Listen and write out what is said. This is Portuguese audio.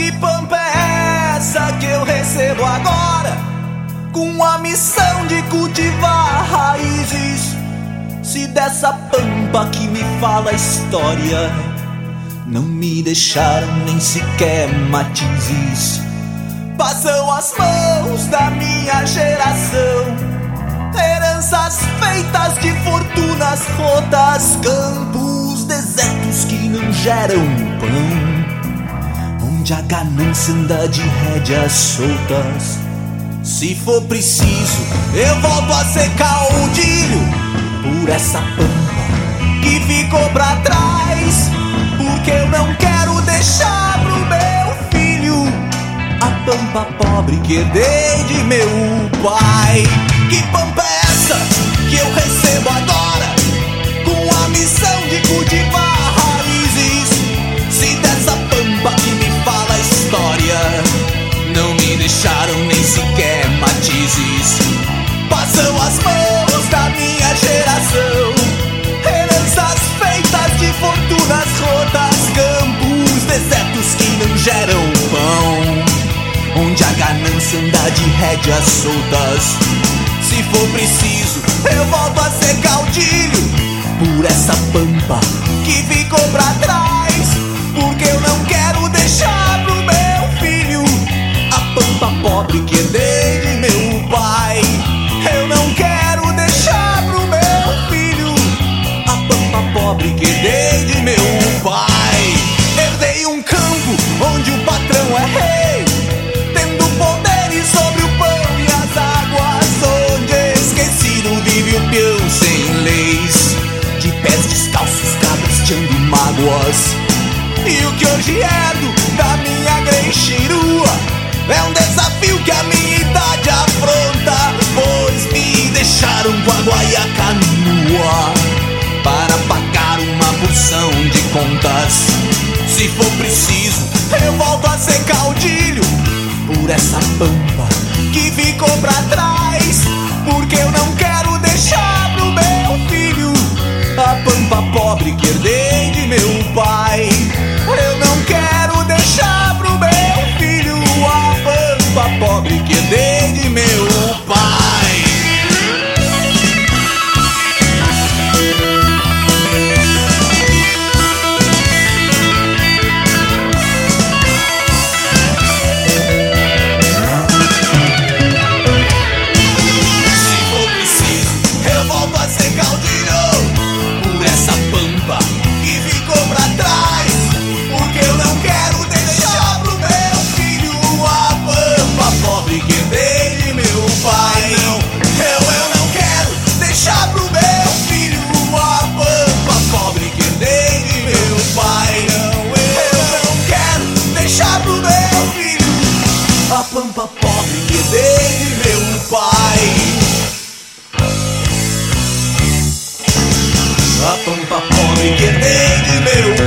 Que pampa é essa que eu recebo agora, com a missão de cultivar raízes? Se dessa pampa que me fala a história não me deixaram nem sequer matizes. Passam as mãos da minha geração, heranças feitas de fortunas rotas, campos desertos que não geram pão, onde a ganância anda de rédeas soltas. Se for preciso, eu volto a ser caudilho por essa pampa que ficou pra trás, porque eu não quero deixar pro meu filho a pampa pobre que herdei de meu pai. Que pampa é essa que eu recebo agora, com a missão de cultivar raízes? Se dessa pampa que me fala a história não me deixaram nem sequer matizes. Passam as mãos da minha geração, heranças feitas de fortunas rotas, campos desertos que não geram pão, onde a ganância anda de rédeas soltas. Se for preciso, eu volto a ser caudilho por essa pampa que ficou pra trás, porque eu não quero deixar pro meu filho a pampa pobre que herdei de meu pai. Eu não quero deixar pro meu filho a pampa pobre que herdei de meu pai. Herdei um campo onde o patrão é rei, tendo poderes sobre o pão e as águas, onde esquecido vive o peão sem leis, de pés descalços cabresteando mágoas. E o que hoje herdo da minha grenchirua é um desafio que a minha idade afronta, pois me deixaram com a guaiaca nua para pagar uma porção de contas. Se for preciso, eu volto a ser caudilho por essa pampa que ficou pra trás, porque eu não quero deixar pro meu filho a pampa pobre que herdei de meu pai. Eu não quero deixar pro meu filho a pampa pobre que herdei de meu pai. A pampa pobre que herdei de meu pai. A pampa pobre que herdei de meu